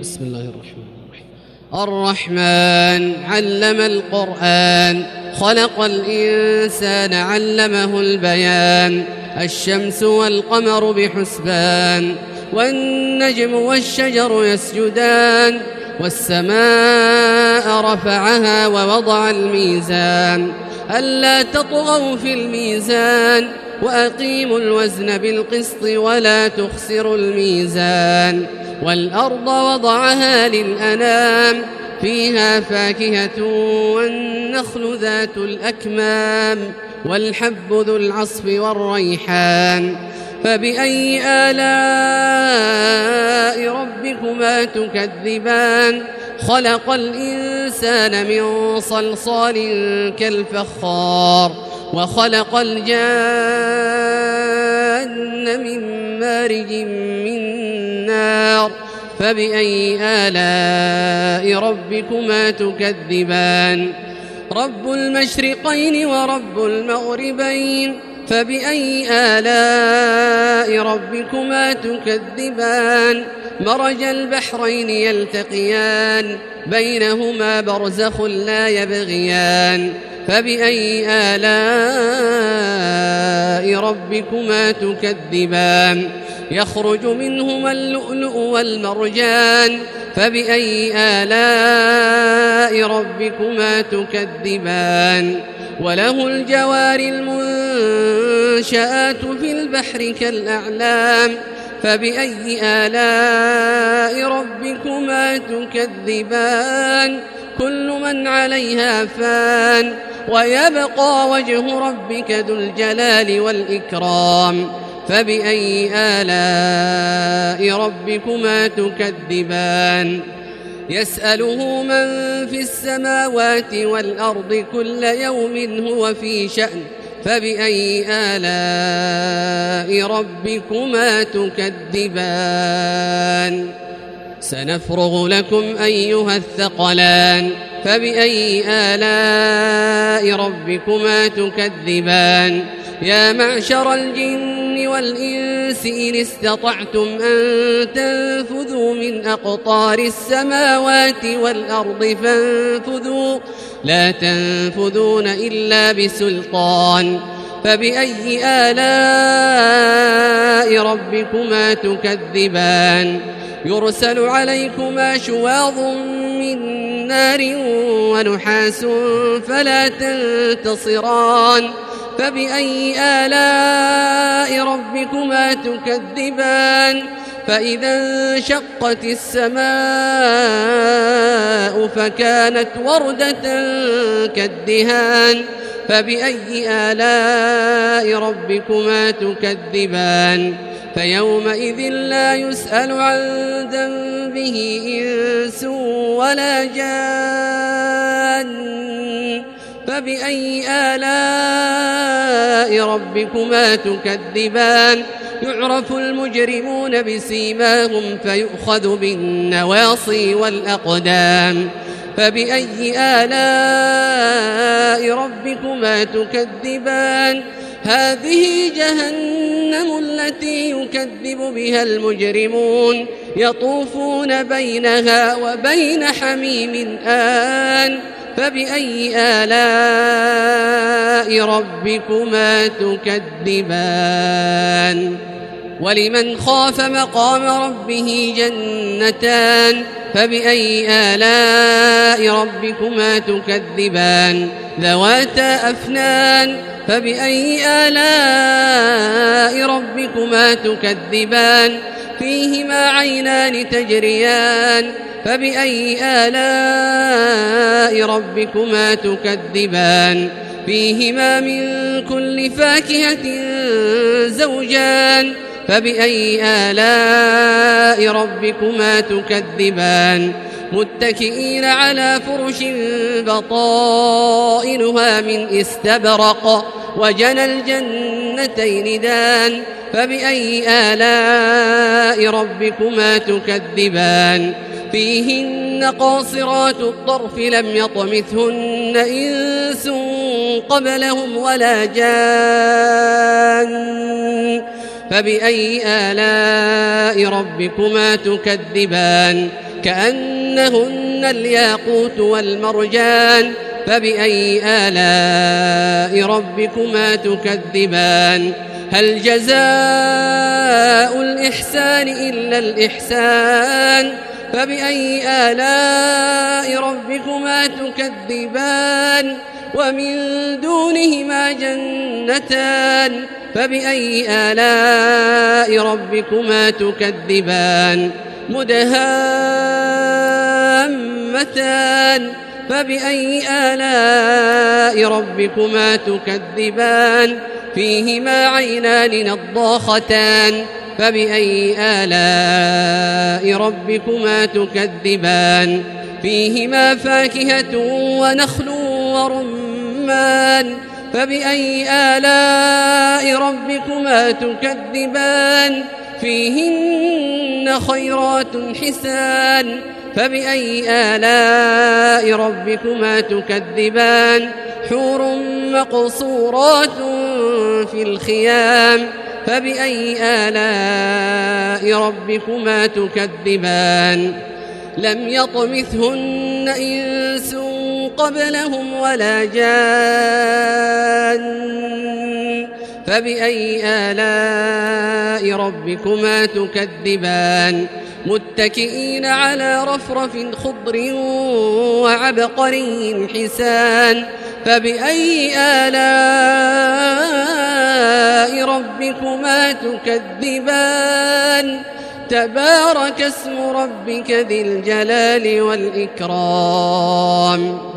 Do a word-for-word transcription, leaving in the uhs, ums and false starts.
بسم الله الرحمن الرحيم. الرحمن علم القرآن خلق الإنسان علمه البيان. الشمس والقمر بحسبان والنجم والشجر يسجدان والسماء رفعها ووضع الميزان ألا تطغوا في الميزان وأقيموا الوزن بالقسط ولا تخسروا الميزان. والأرض وضعها للأنام فيها فاكهة والنخل ذات الأكمام والحب ذو العصف والريحان. فبأي آلاء ربكما تكذبان؟ خلق الإنسان من صلصال كالفخار وخلق الجان من مارج من نار. فبأي آلاء ربكما تكذبان؟ رب المشرقين ورب المغربين. فبأي آلاء ربكما تكذبان؟ مرج البحرين يلتقيان بينهما برزخ لا يبغيان. فبأي آلاء ربكما تكذبان؟ يخرج منهما اللؤلؤ والمرجان. فبأي آلاء ربكما تكذبان؟ وله الجوار المنشآت في البحر كالأعلام. فبأي آلاء ربكما تكذبان؟ كل من عليها فان ويبقى وجه ربك ذو الجلال والإكرام. فبأي آلاء ربكما تكذبان؟ يسأله من في السماوات والأرض كل يوم هو في شأن. فبأي آلاء ربكما تكذبان؟ سنفرغ لكم أيها الثقلان. فبأي آلاء ربكما تكذبان؟ يا معشر الجن والإنس إن استطعتم أن تنفذوا من أقطار السماوات والأرض فانفذوا لا تنفذون إلا بسلطان. فبأي آلاء ربكما تكذبان؟ يرسل عليكما شواظ من نار ونحاس فلا تنتصران. فبأي آلاء ربكما تكذبان؟ فإذا انشقت السماء فكانت وردة كالدهان. فبأي آلاء ربكما تكذبان؟ فيومئذ لا يسأل عن ذنبه إنس ولا جان. فبأي آلاء ربكما تكذبان؟ يعرف المجرمون بسيماهم فيؤخذ بالنواصي والأقدام. فبأي آلاء ربكما تكذبان؟ هذه جهنم التي يكذب بها المجرمون يطوفون بينها وبين حميم آن. فبأي آلاء ربكما تكذبان؟ ولمن خاف مقام ربه جنتان. فبأي آلاء ربكما تكذبان؟ ذواتا أفنان. فبأي آلاء ربكما تكذبان؟ فيهما عينان تجريان. فبأي آلاء ربكما تكذبان؟ فيهما من كل فاكهة زوجان. فبأي آلاء ربكما تكذبان؟ متكئين على فرش بطائنها من استبرق وجنى الجنتين دان. فبأي آلاء ربكما تكذبان؟ فيهن قاصرات الطرف لم يطمثهن إنس قبلهم ولا جان. فبأي آلاء ربكما تكذبان؟ كأنهن الياقوت والمرجان فبأي آلاء ربكما تكذبان هل جزاء الإحسان إلا الإحسان فبأي آلاء ربكما تكذبان ومن دونهما جنتان فبأي آلاء ربكما تكذبان مدهامتان فبأي آلاء ربكما تكذبان فيهما عينان نضاختان فبأي آلاء ربكما تكذبان فيهما فاكهة ونخل ورمان فبأي آلاء ربكما تكذبان فيهن خيرات حسان فبأي آلاء ربكما تكذبان حور مقصورات في الخيام فبأي آلاء ربكما تكذبان لم يطمثهن إنس قبلهم ولا جان فبأي آلاء ربكما تكذبان متكئين على رفرف خضر وعبقري حسان فبأي آلاء ربكما تكذبان تبارك اسم ربك ذي الجلال والإكرام